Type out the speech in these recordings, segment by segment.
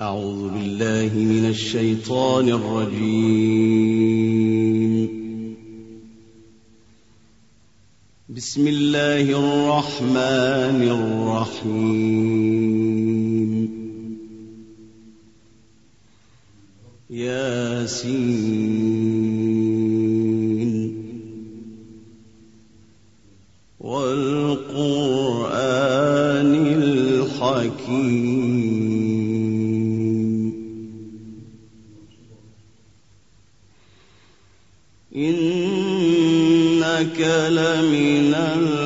أعوذ بالله من الشيطان الرجيم. بسم الله الرحمن الرحيم. ياسين والقرآن الحكيم. إنك لمن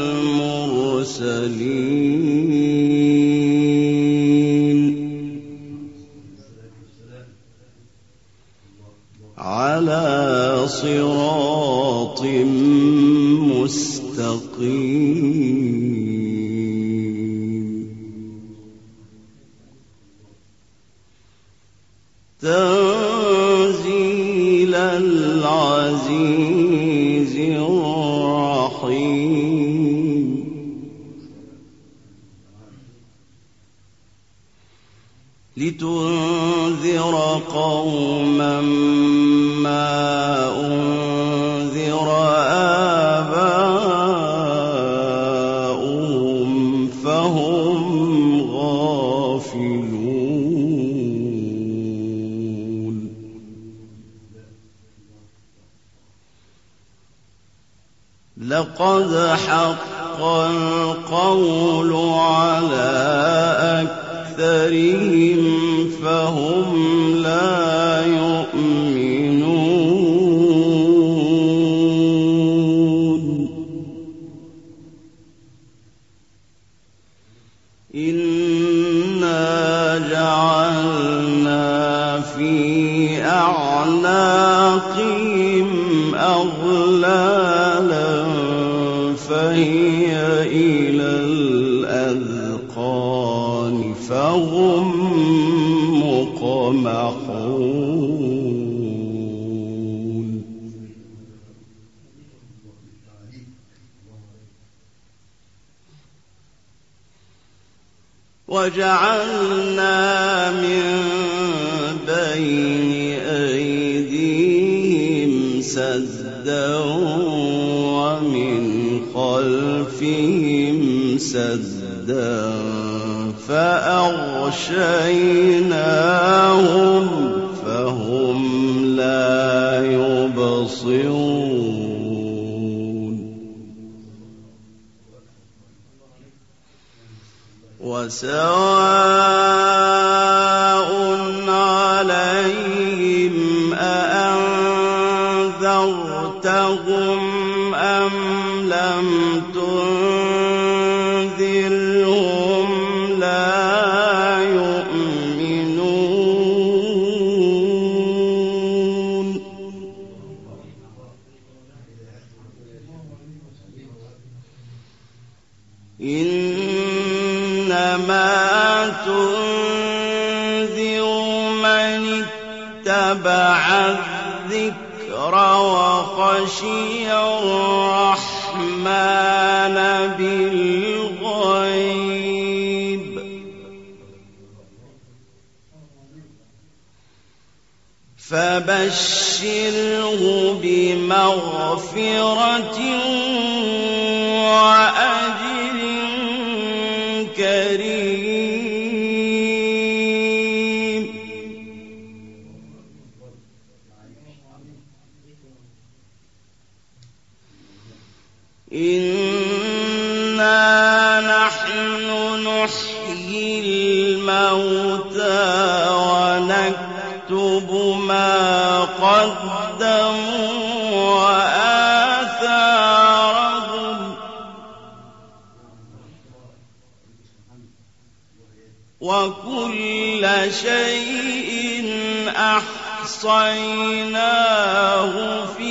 المرسلين على صراط مستقيم. تنزيل العزيز الرحيم. لتنذر قوما ما أنذر آباؤهم فهم غافلون. لقد حق القول على أكثرهم فهم لا يؤمنون. إنا جعلنا في أعناقهم أغلالا فهي إلى الأذقان فهم مقمحون. وجعلنا من بين أيديهم سدا ومن خلفهم سدا فأغشيناهم فهم لا يبصرون. وسواء عليهم أأنذرتهم أم لم تنذرهم لا يؤمنون. إنما تنذر من اتبع الذكر وخشي الرحمن بالغيب فبشره بمغفرة وأجر كريم. إنا نحن نحيي الموتى ونكتب ما قدموا وآثارهم وكل شيء أحصيناه في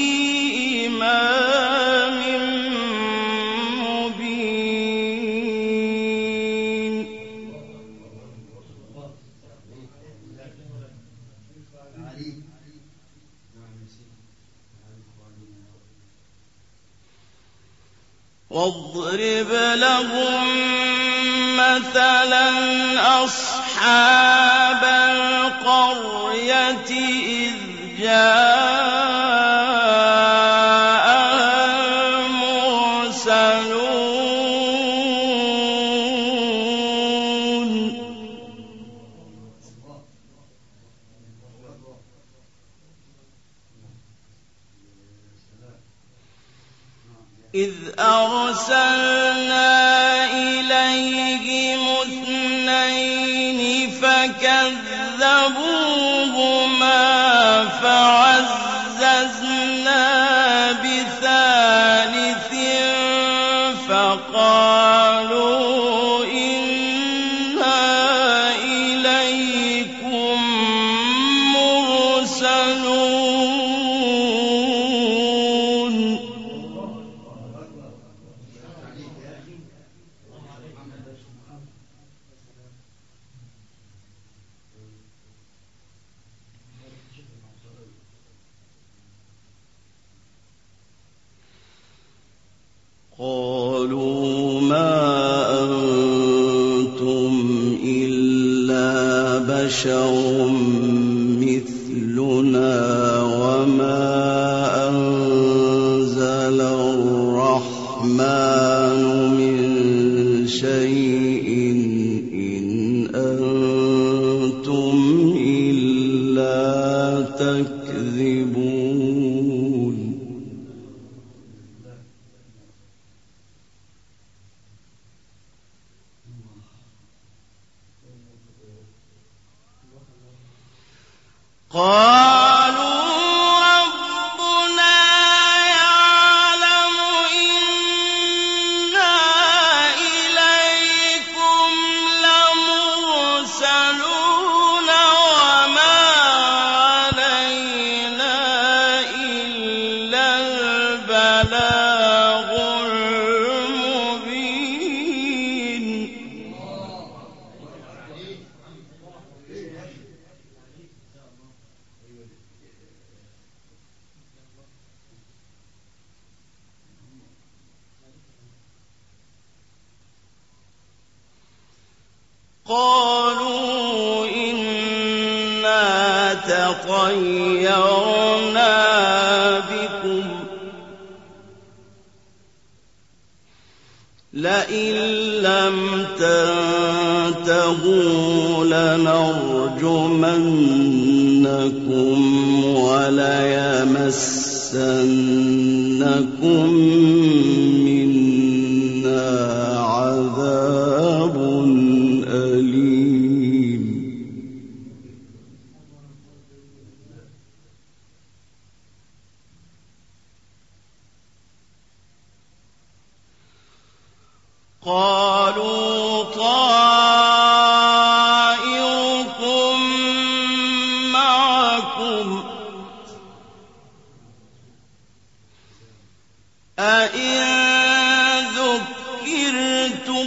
إمام مبين. واضرب لهم مثلا أصحاب القرية إذ جاءها المرسلون إذ أرسلنا إليهم اثنين فكذبوهما فعززنا بثالث فقالوا إنا إليكم مرسلون قالوا ما أنتم إلا بشر مثلنا وما أنزل الرحمن من شيء إن أنتم إلا تكذبون قالوا ربنا يعلم إنا إليكم لمرسلون وما علينا إلا البلاغ المبين قالوا إنا تطيرنا بكم لئن لم تنتهوا لنرجمنكم وليمسنكم منا عذاب أليم قالوا طائركم معكم أئن ذكرتم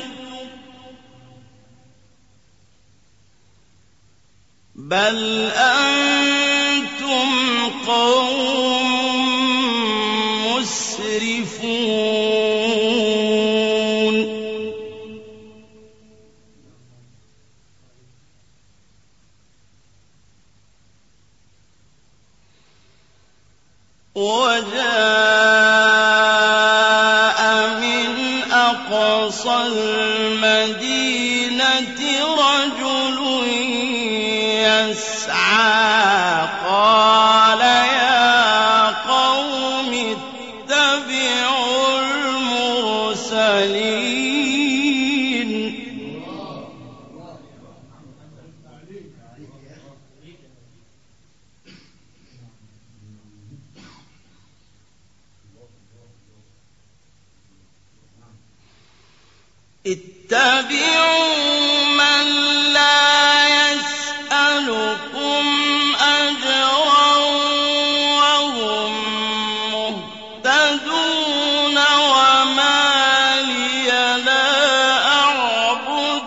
بل أنتم قوم مسرفون وجاء من أقصى المدينة رجل يسعى قال يا قوم اتبعوا المرسلين اتبعوا من لا يسألكم أجرا وهم مهتدون وما لي لا أعبد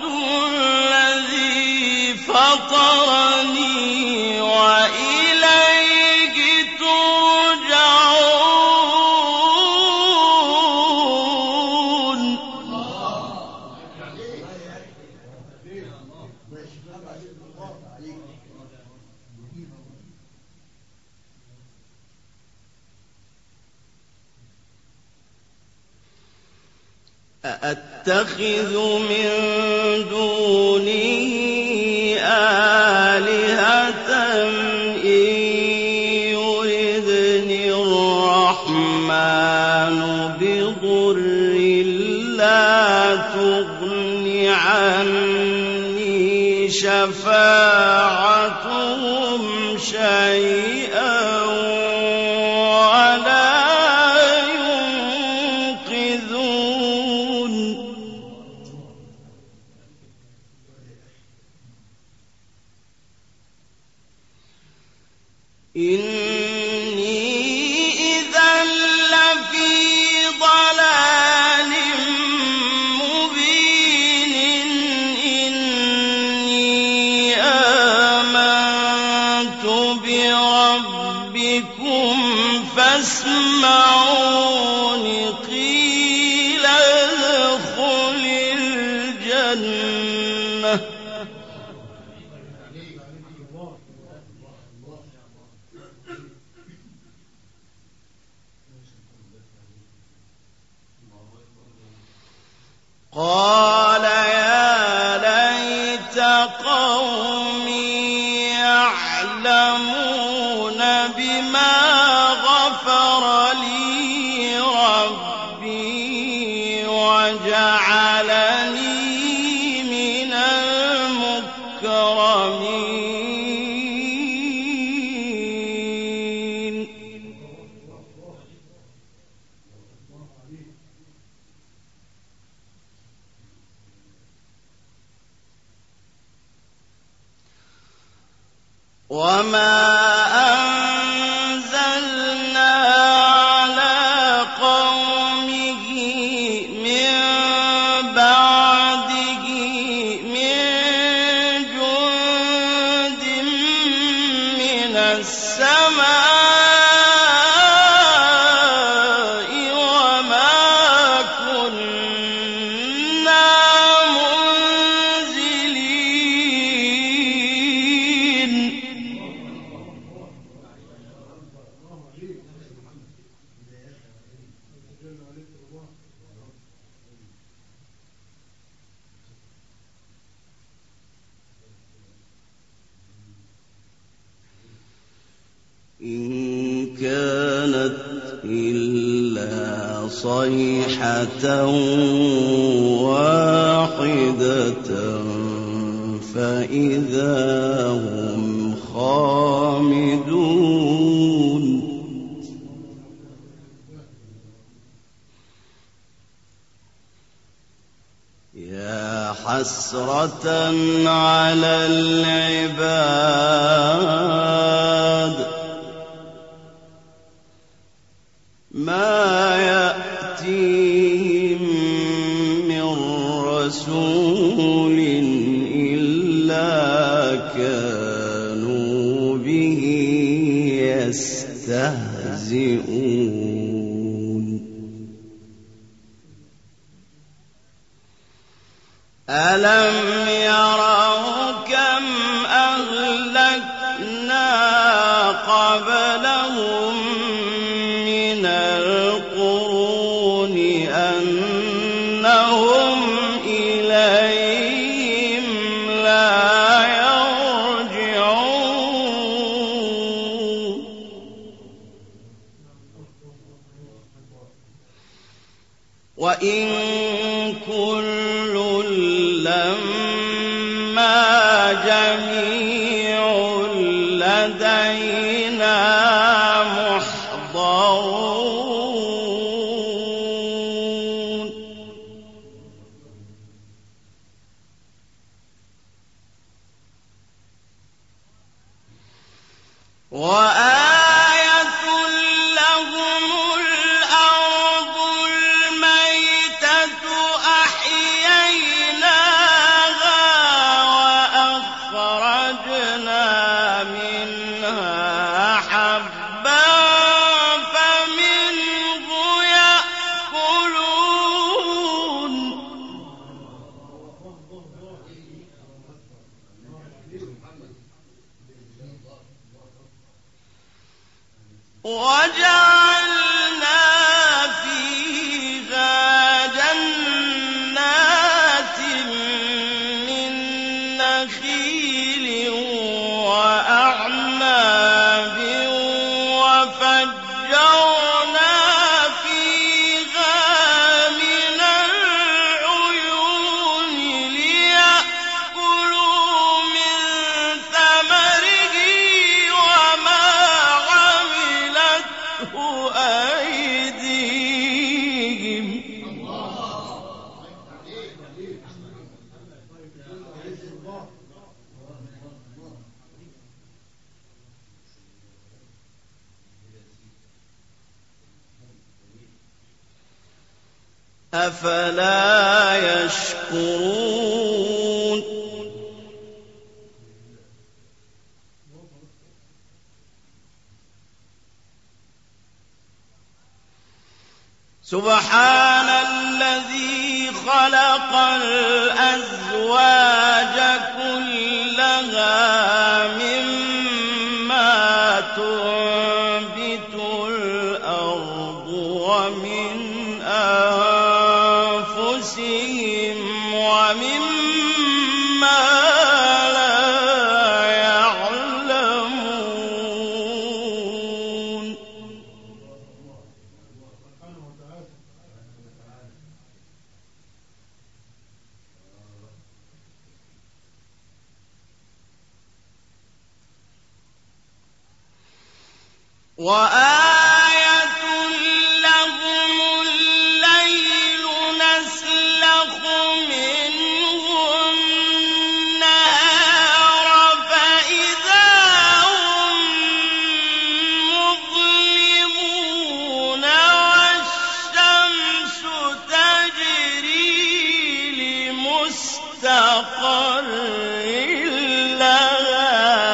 الذي فطرني وإليه ترجعون أأتخذ من دونه آلهة إن يردني الرحمن بضر لا تغن عني شفاعتهم شيئا فاسمعون قيل ادخل الجنة قال يا ليت قومي يعلمون بما غفر لي ربي وجعلني من المكرمين وما إن كانت إلا صيحة واحدة فإذا هم خامدون يا حسرة على العباد ما يأتيهم من رسول إلا كانوا به يستهزئون ألم يروا كم أهلكنا قبلهم من القرون أنهم إليهم لا يرجعون وإن كل لما جميع لدينا محضرون وآية لهم الأرض الميتة أحييناها وأخرجنا منها حبا فمنه يأكلون وجعلنا فيها جنات من نخيل وأعناب وفجرنا فيها من العيون ليأكلوا من ثمره وما عملته أيديهم أفلا يشكرون سبحان الذي خلق الأزواج كلها مما تنبت الأرض ومن أنفسهم ومما لا يعلمون وآية لهم الليل نسلخ منه النهار فإذا هم مظلمون والشمس تجري لمستقر لها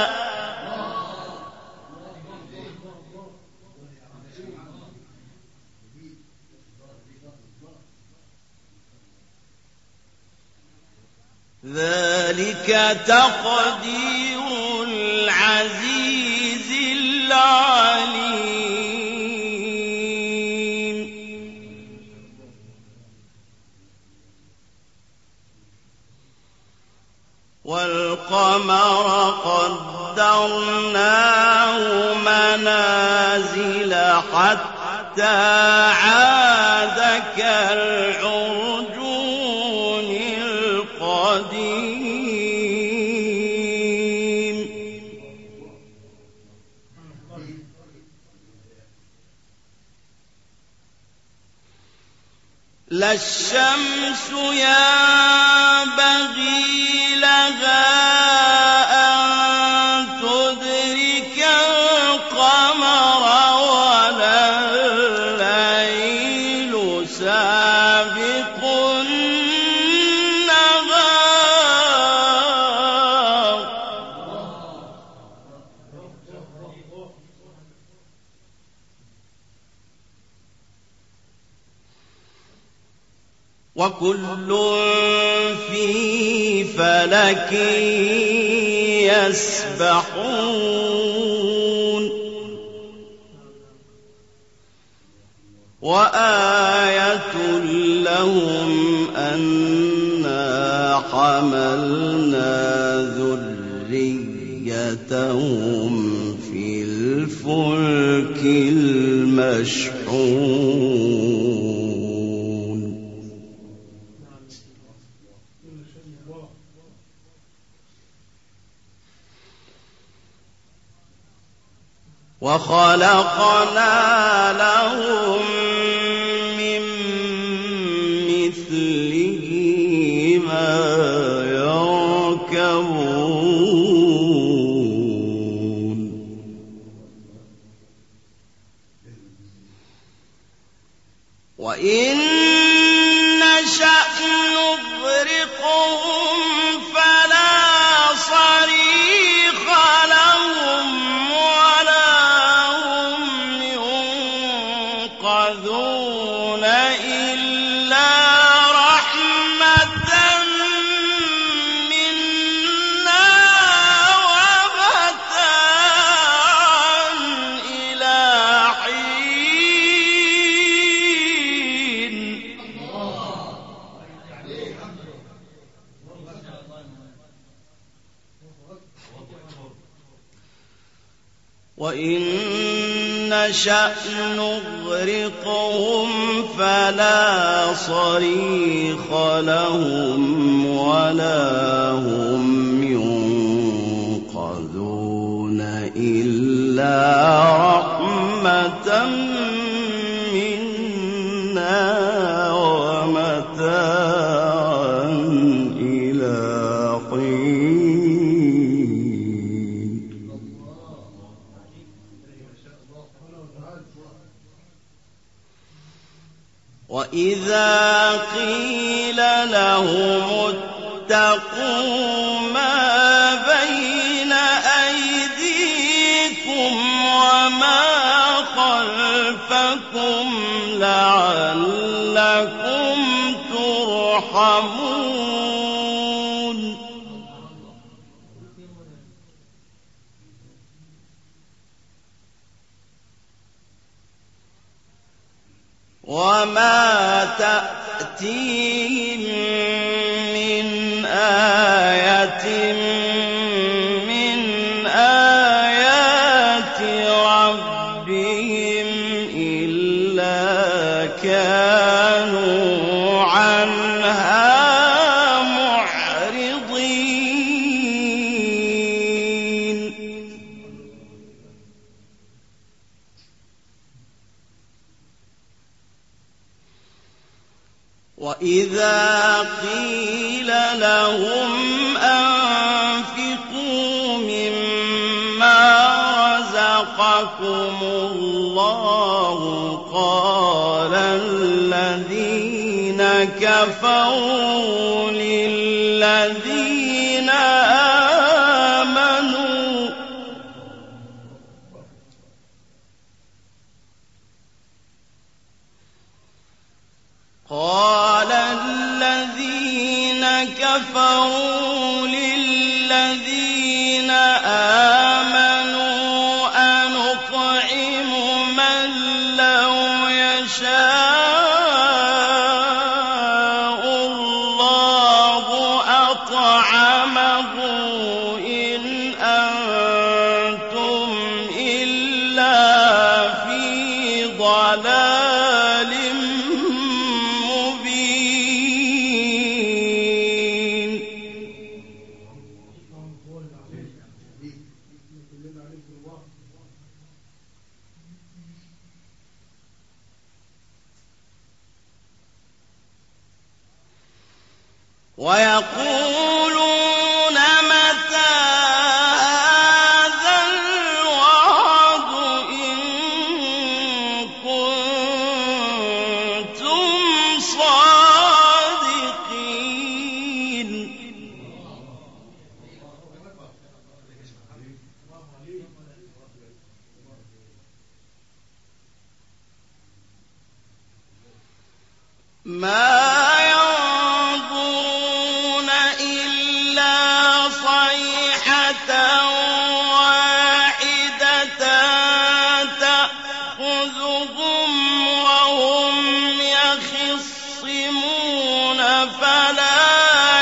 ذلك تقدير العزيز العليم والقمر قدرناه منازل حتى عاد كالعرجون القديم لا الشمس ينبغي لها أن تدرك القمر ولا الليل سابق النهار وكل في فلك يسبحون وآية لهم أنا حملنا ذريتهم في الفلك المشحون وخلقنا لهم من مثله ما يركبون وإن نشأ نغرقهم فلا صريخ لهم ينقذون إلا رحمة منا وإن نشأ نغرقهم فلا صريخ لهم ولا هم ينقذون إلا رحمة منا ومتاعا إلى حين. وإذا قيل لهم اتقوا ما بين أيديكم وما خلفكم لعلكم ترحمون وما تأتيهم من آية من آيات ربهم إلا كانوا عنها معرضين. وإذا قيل لهم أنفقوا مما رزقكم الله قال الذين كفروا للذين آمنوا أنطعم من لو يشاء الله أطعمه إن أنتم إلا في ضلال مبين. ويقولون متى هذا الوعد إن كنتم صادقين. ما ينظرون إلا صيحة واحدة تأخذهم وهم يخصمون فلا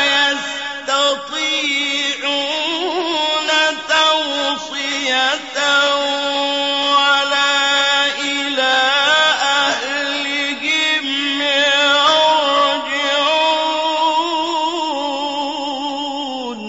يستطيعون توصية ولا إلى أهلهم يرجعون.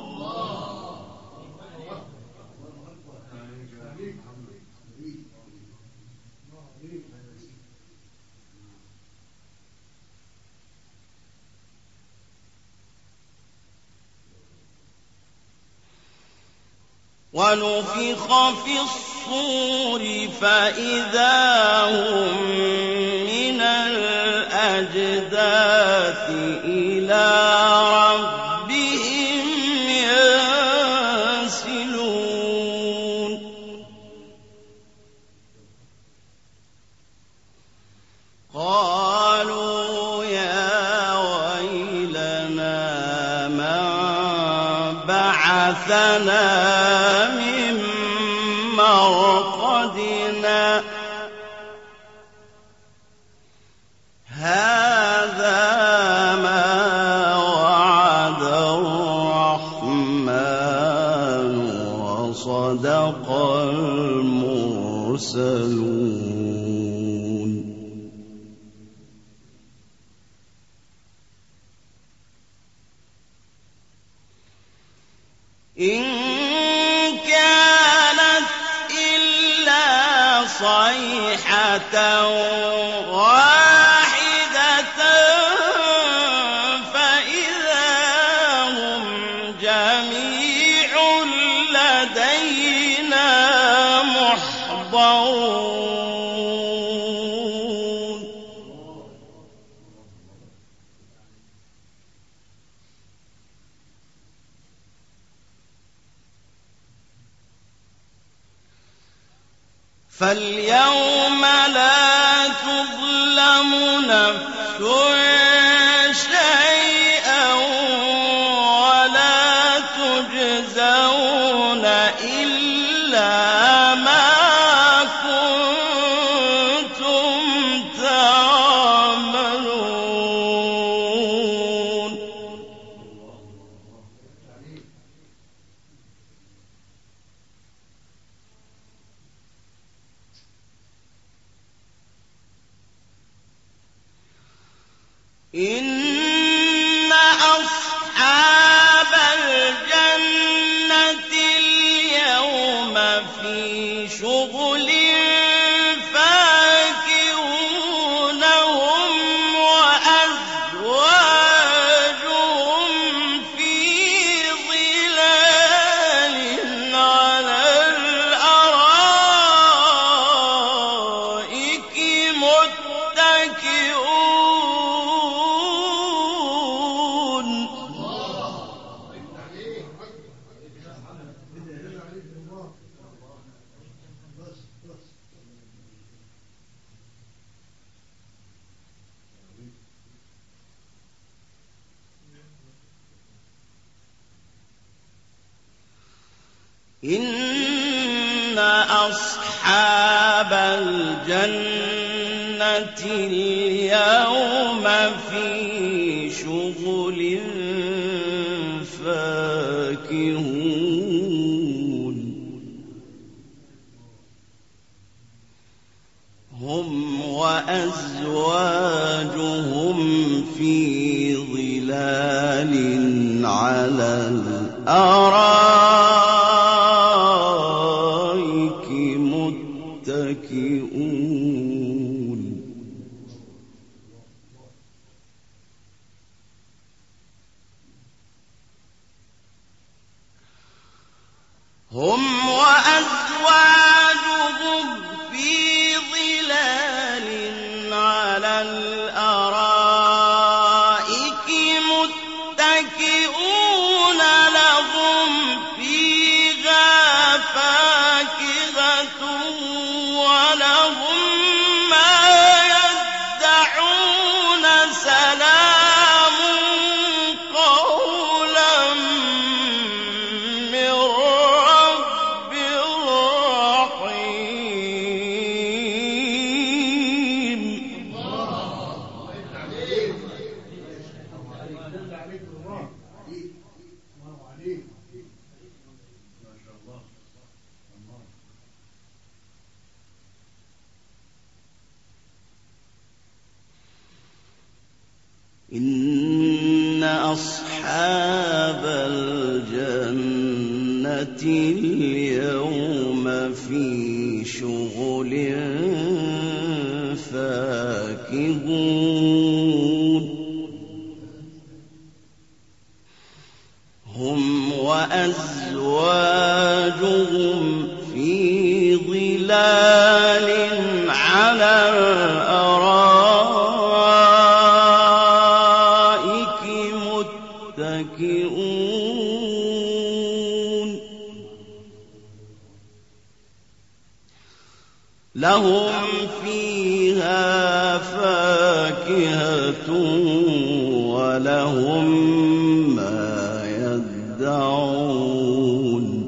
ونفخ في الصور فإذا هم من الأجداث إلى ربهم ينسلون. قالوا يا ويلنا من بعثنا من مرقدنا هذا ما وعد الرحمن وصدق المرسلون. إن كانت إلا صيحة واحدة فإذا هم جميع لدينا محضرون فاليوم لا تظلم نفس شيئا ولا تجزون إلا ما كنتم تعملون إن أصحاب الجنة اليوم في شغل فاكهون هم وأزواجهم في ظلال على الأرائك متكئون إن أصحاب الجنة اليوم في شغل فاكهون هم وأزواجهم في ظلال على الأرائك متكئون هم وأزواجهم في ظلال على الأرائك متكئون لهم فيها فاكهة ولهم ما يدعون سلام قولا من رب رحيم إن أصحاب الجنة اليوم في شغل فاكهون هم وأزواجهم في ظلال على الأرائك متكئون لهم فيها فاكهة ولهم ما يدعون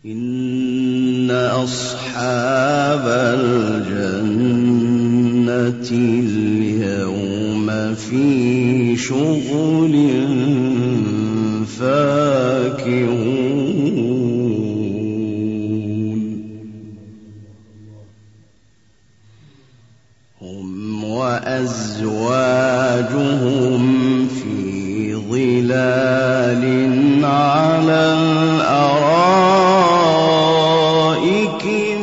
إن أصحاب الجنة اليوم في شغل فاكهون هم وأزواجهم في ظلال على الأرائك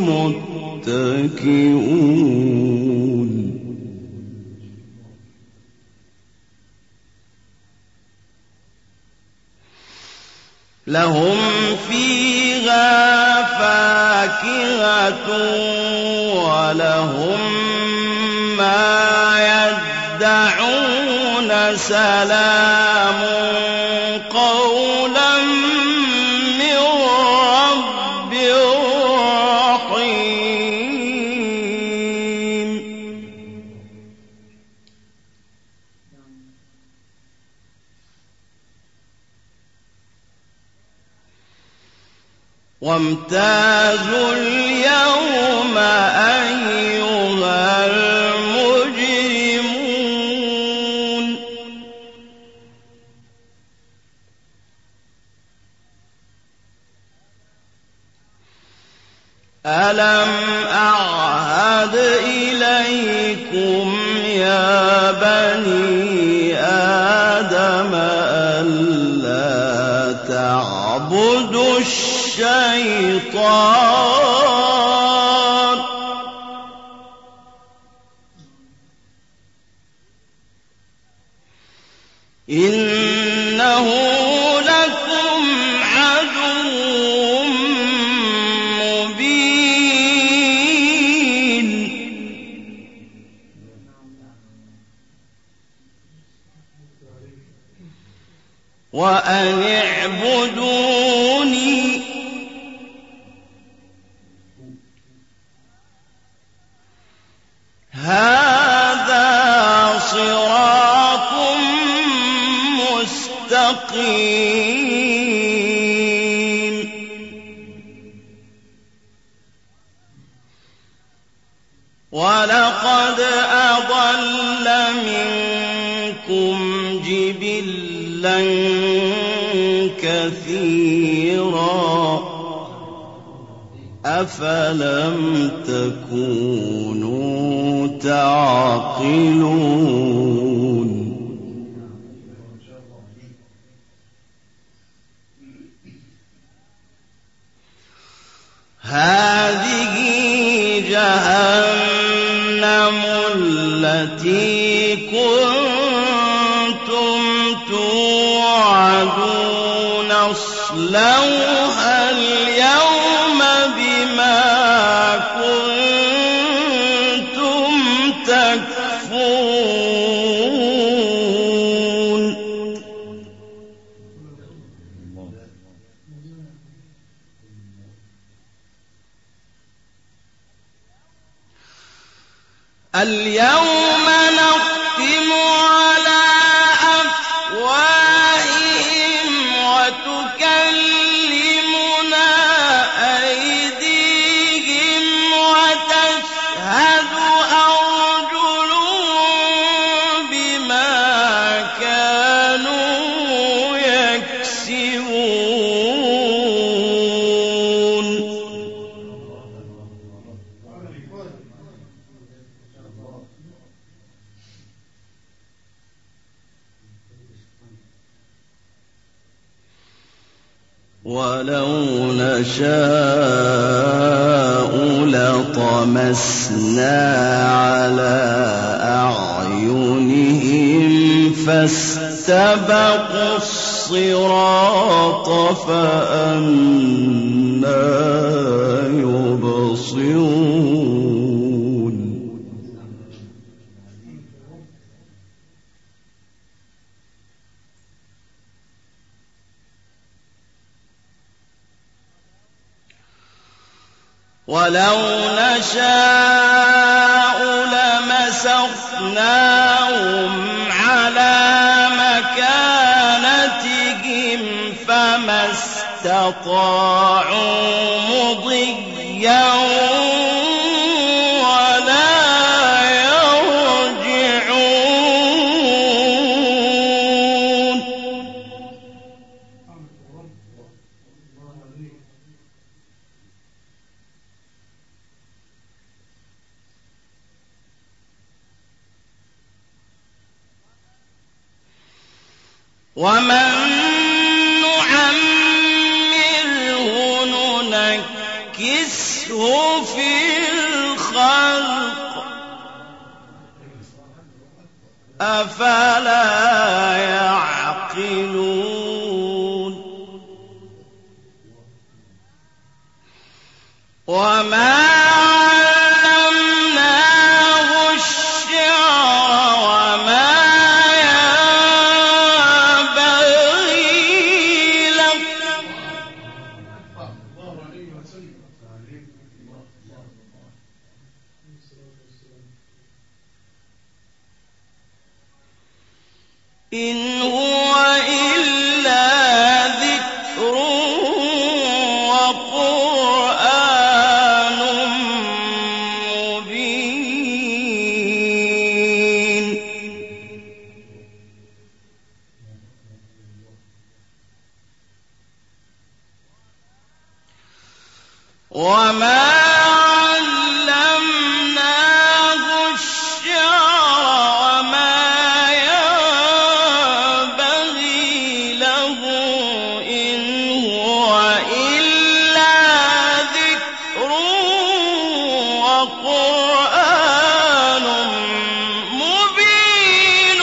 متكئون لهم فيها فاكهة ولهم ما يدعون سلام قولا من رب رحيم وامتازوا اليوم أيها المجرمون ألم أعهد إليكم يا بني آدم ألا تعبدوا الشيطان إنه لكم عدو مبين وأن اعبدوني هذا صراط مستقيم ولقد أضل منكم جبلا كثيرا أفلم تكونوا تعقلون هذه جهنم التي كنتم توعدون اصلوها اليوم بما كنتم تكفرون اليوم نختم على أفواههم وتكلمنا أيديهم وتشهد أرجلهم بما كانوا يكسبون ولو نشاء لطمسنا على أعينهم فاستبقوا الصراط فأنى يبصرون ولو نشاء لمسخناهم على مكانتهم فما اسْتَطَاعُوا مُضِيًّا وَلَا يَرْجِعُونَ وَمَن نُّعَمِّرْهُ نُنَكِّسْهُ فِي الْخَلْقِ أَفَلَا يَعْقِلُونَ وَمَا عَلَّمْنَاهُ الشِّعْرَ وَمَا يَنبَغِي لَهُ إِنْ هُوَ إِلَّا ذِكْرٌ وَقُرْآنٌ مُّبِينٌ وَمَا عَلَّمْنَاهُ الشِّعْرَ وَمَا يَنبَغِي لَهُ إِنْ هُوَ إِلَّا ذِكْرٌ وَقُرْآنٌ مُّبِينٌ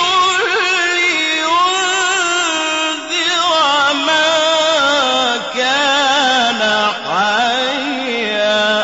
لِّيُنذِرَ مَن كَانَ حَيًّا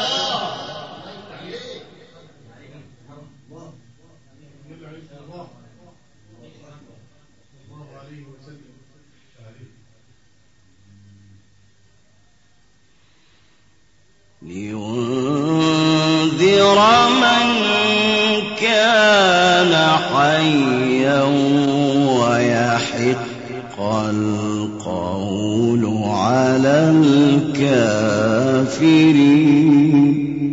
وَيَحِقَّ الْقَوْلُ عَلَى الْكَافِرِينَ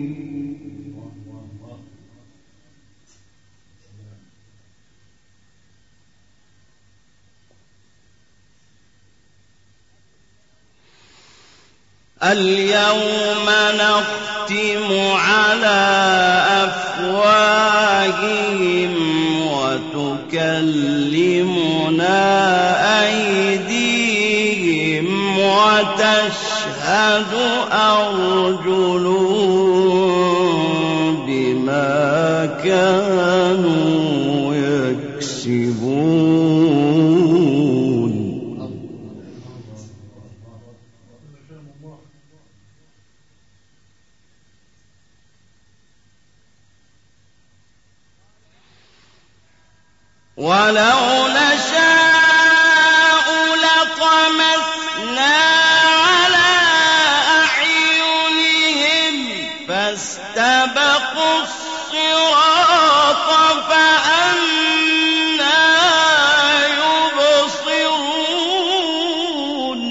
الْيَوْمَ نَخْتِمُ عَلَى أَفْوَاهِهِمْ وَتُكَلِّمُنَا أَيْدِيهِمْ وَتَشْهَدُ أَرْجُلُهُم بِمَا كَانُوا يَكْسِبُونَ وَلَوْ نَشَاءُ لَطَمَسْنَا عَلَىٰ أَعْيُنِهِمْ فَاسْتَبَقُوا الصِّرَاطَ فَأَنَّىٰ يُبْصِرُونَ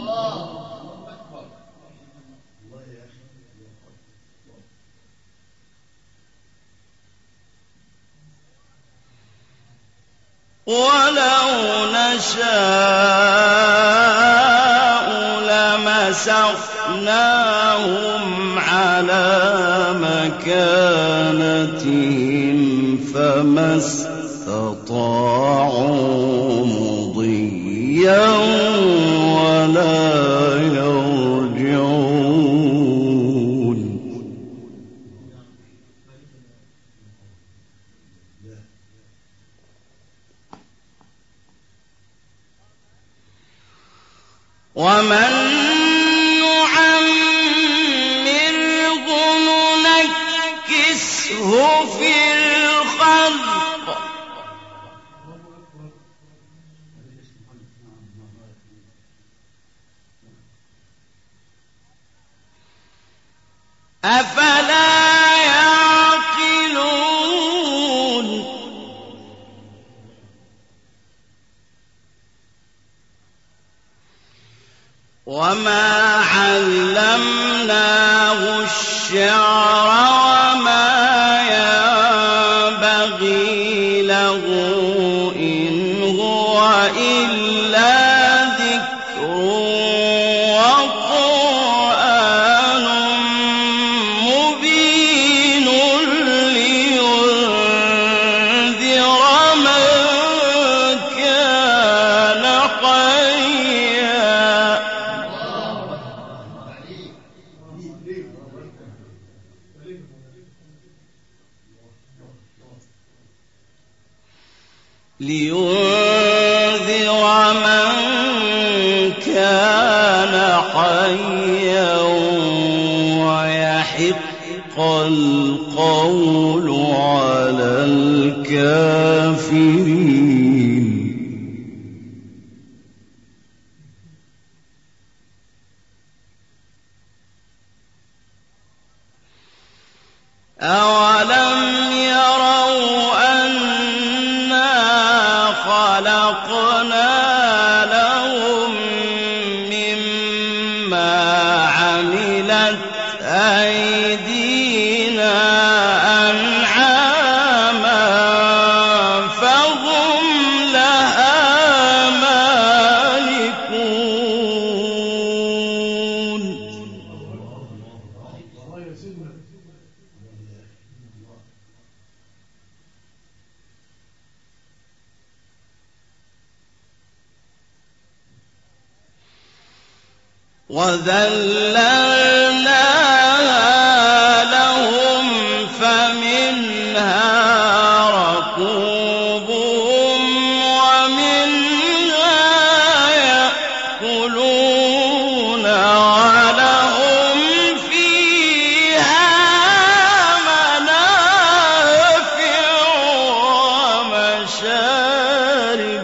وَلَوْ نَشَاءُ لَمَسَخْنَاهُمْ عَلَىٰ مَكَانَتِهِمْ فَمَا اسْتَطَاعُوا مُضِيًّا وَلَا يَرْجِعُونَ وَمَن نُّعَمِّرْهُ نُنَكِّسْهُ فِي الْخَلْقِ أَفَلَا يَعْقِلُونَ وما علمناه الشعر وما ينبغي له إن هو إلا ذكر وقرآن مبين لينذر من كان حيا ويحق القول على الكافرين. أولم يروا أنا خلقنا لهم مما عملت أيدينا أنعاما فهم لها مالكون. وذللناها لهم فمنها ركوبهم ومنها يأكلون ولهم فيها منافع ومشارب.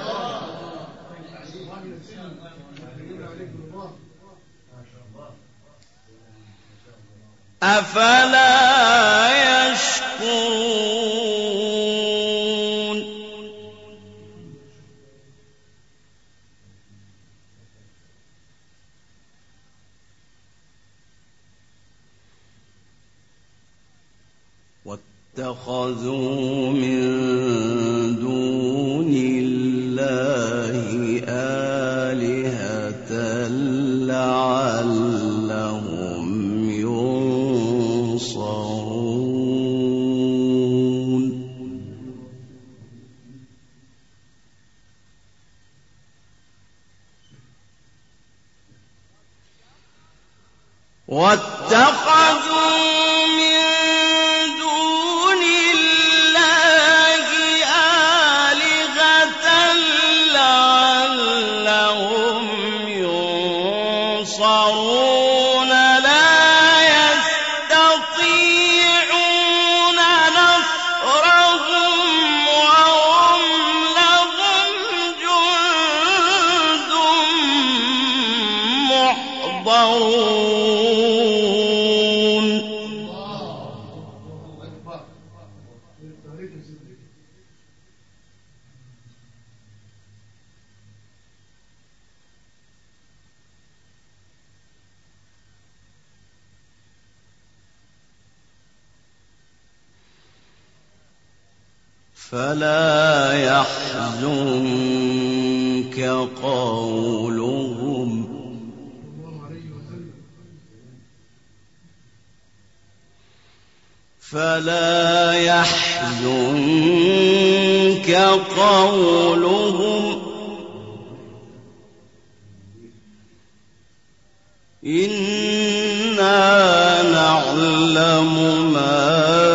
أفلا يشكرون. واتخذوا من دون الله آلهة لعلهم ينصرون. واتخذوا من دون الله آلهة لعلهم ينصرون لا يستطيعون نصرهم وهم لهم جند محضرون. فلا يحزنك قولهم إنا نعلم ما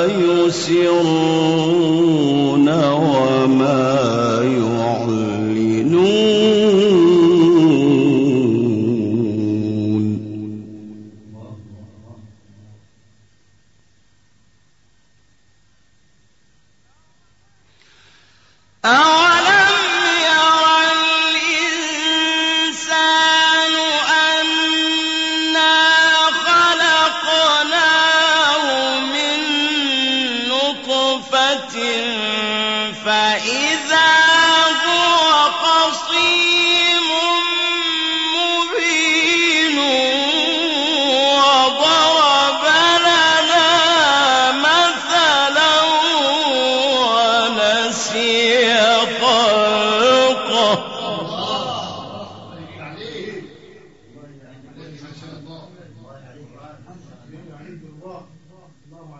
يسرون وما يعلنون. أولم ير الإنسان أنا خلقناه من نطفة فإذا هو خصيم مبين.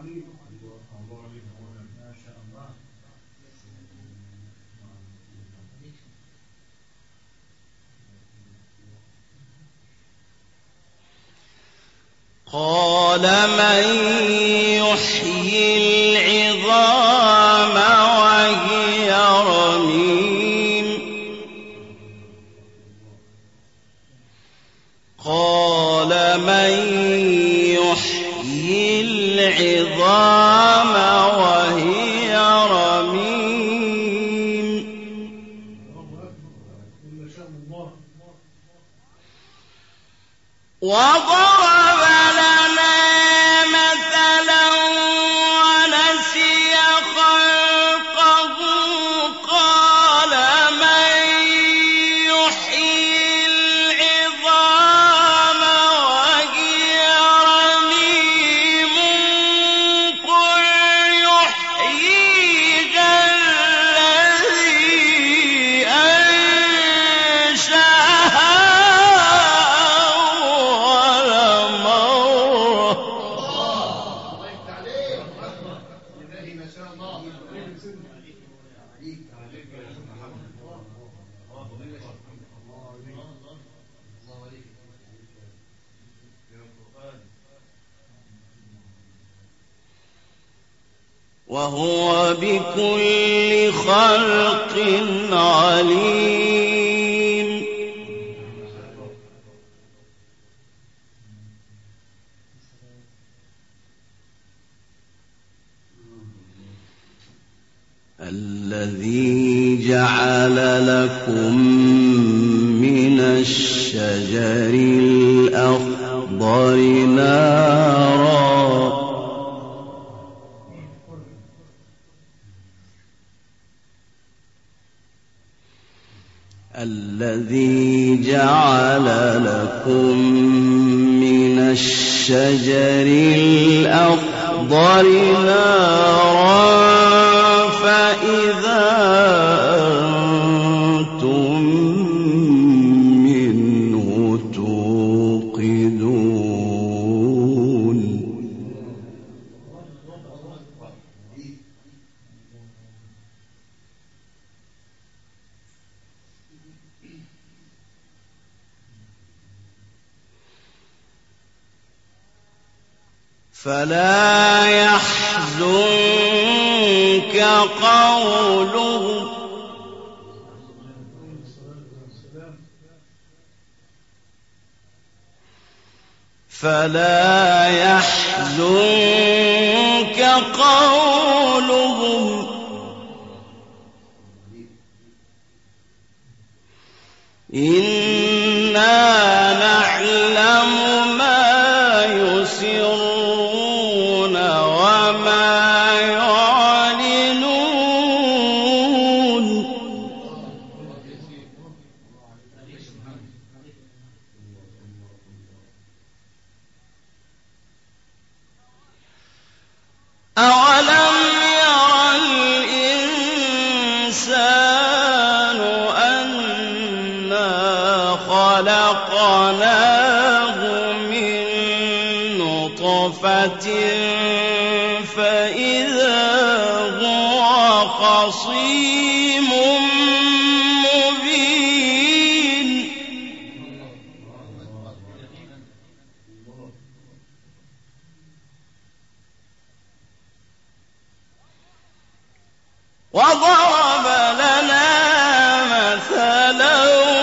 قال من يحيي العظام وهي رميم قال من يحيي العظام وهي رميم وضرب لنا مثلا ونسي خلقه قال من يحيي العظام وهي رميم قل يحييها الذي أنشأها وهو بكل خلق عليم الذي جعل لكم من الشجر الأخضر نارا الذي جعل لكم من الشجر الأخضر نارا فإذا أنتم منه توقدون فلا يحزنك قولهم فلا يحزنك قولهم إنا نعلم ما يسرون وما يعلنون أولم ير الإنسان أنا خلقناه من نطفة فإذا هو خصيم مبين وضرب لنا مثلا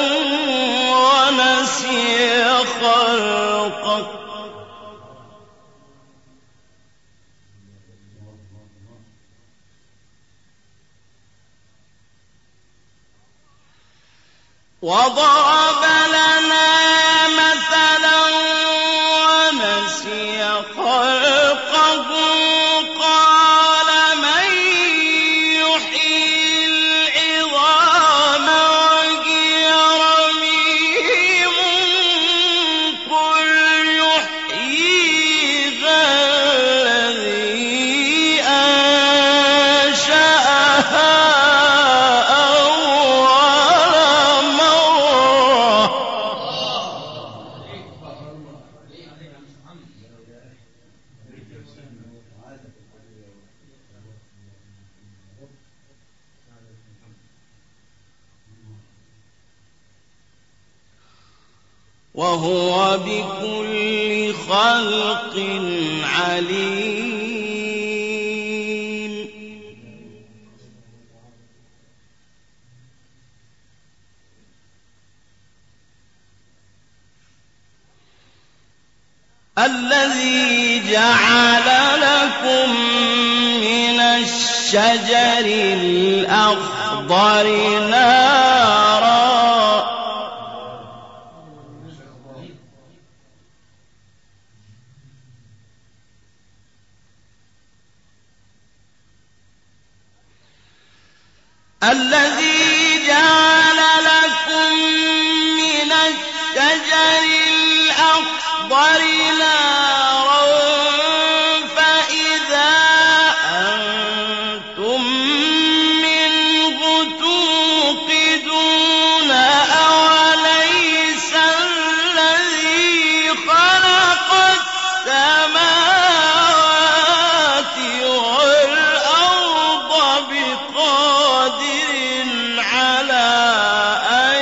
ونسي خلقه وضرب لنا مثلا ونسي خلقه قال من يحيي العظام وهي رميم قل يحييها الذي أنشأها أول مرة وهو بكل خلق عليم. الذي جعل لكم من الشجر الأخضر نارا الذي جعل لكم من الشجر الأخضر نارا فإذا أنتم منه توقدون. أوليس الذي خلق السماوات والأرض بقادر على أن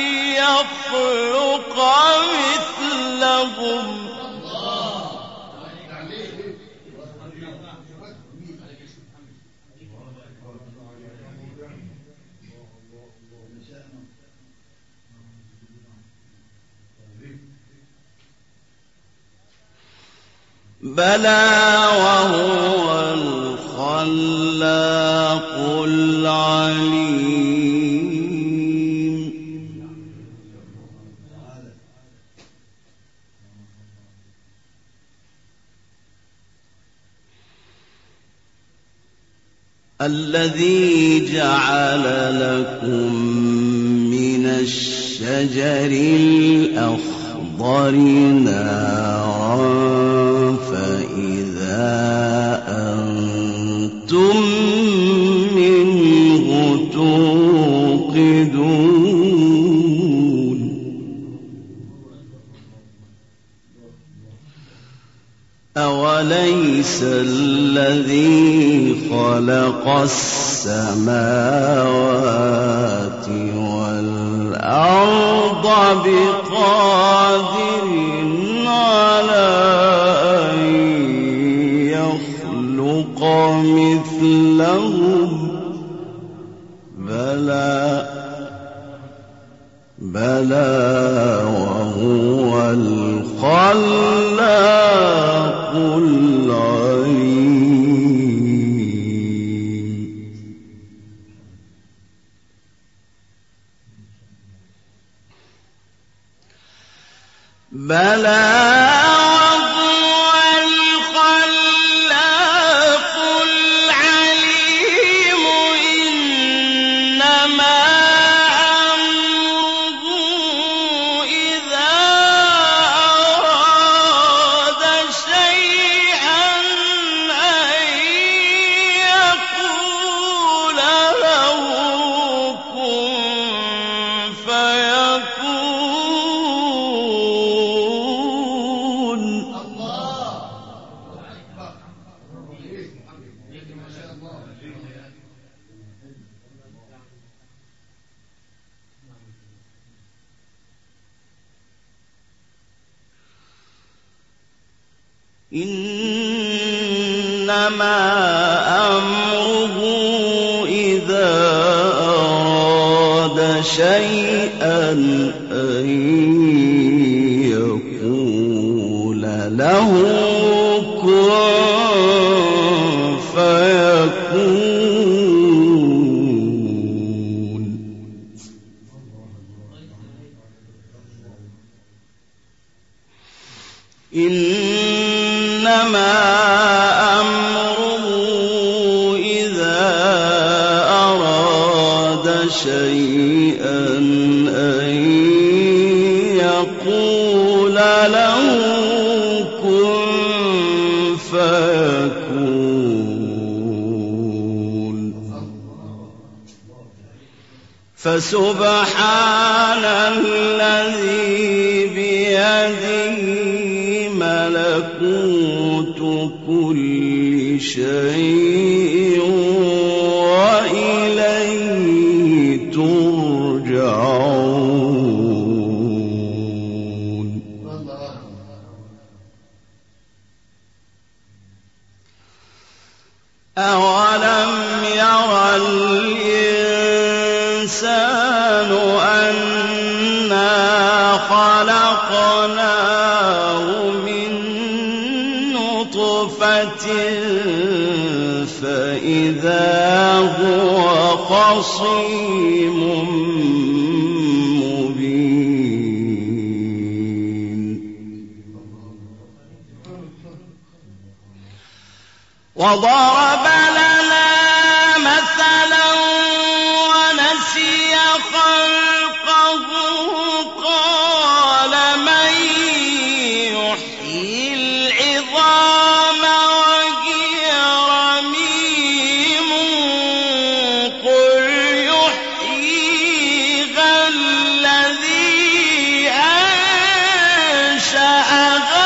يخلق مثلهم. بلى وهو الخلاق العليم. الذي جعل لكم من الشجر الأخضر نارا فإذا أنتم منه توقدون. أوليس الذي خلق السماوات والأرض بقادر على أن يخلق مثلهم؟ بلى وهو الخلاق العليم. بلى إنما أمره إذا أراد شيئا أن يقول له كن فيكون. إنما أمره إذا أراد شيئا أن يقول له كن فيكون. فسبحان الذي بيده ملكوت كل شيء وإليه ترجعون. أولم ير الإنسان أنا خلقناه من نطفة فإذا هو خصيم مبين وضرب لنا مثلا ونسي خلقه قال من يحيي العظام وهي رميم قل يحييها الذي أنشأها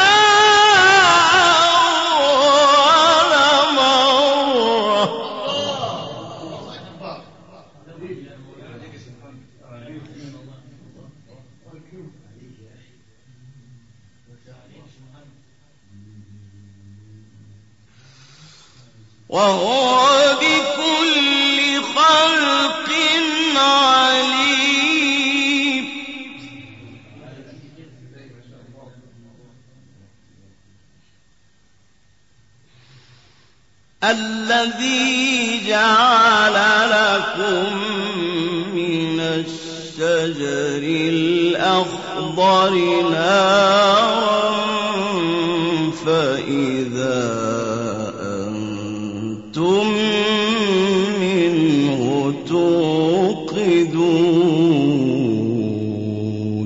وهو بكل خلق عليم الذي جعل لكم من الشجر الأخضر نارا فإذا أنتم منه توقدون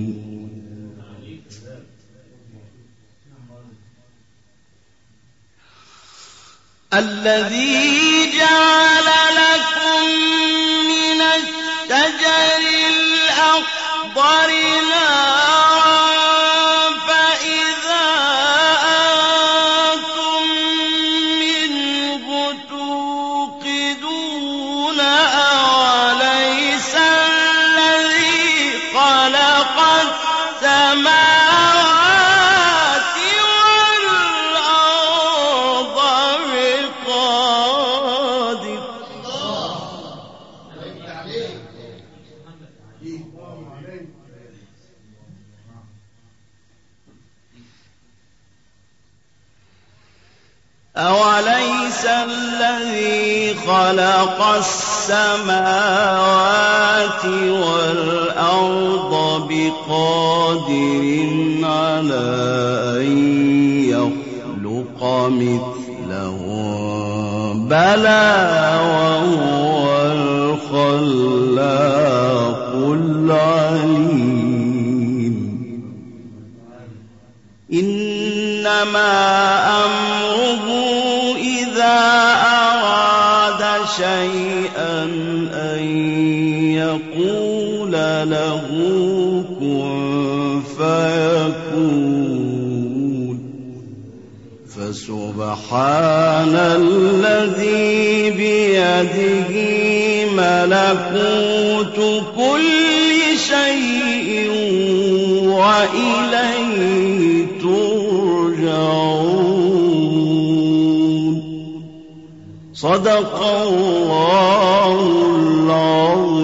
الذي جعل لكم من الشجر الأخضر نارا فإذا أنتم منه توقدون أوليس الذي خلق السماوات والأرض بقادر أوليس الذي خلق السماوات والأرض بقادر على أن يخلق مثلهم بلى وهو الخلاق العليم إنما أمره إذا أراد شيئا أن يقول له كن فيكون فسبحان الذي بيده ملكوت كل شيء وإليه ترجعون صدق الله العظيم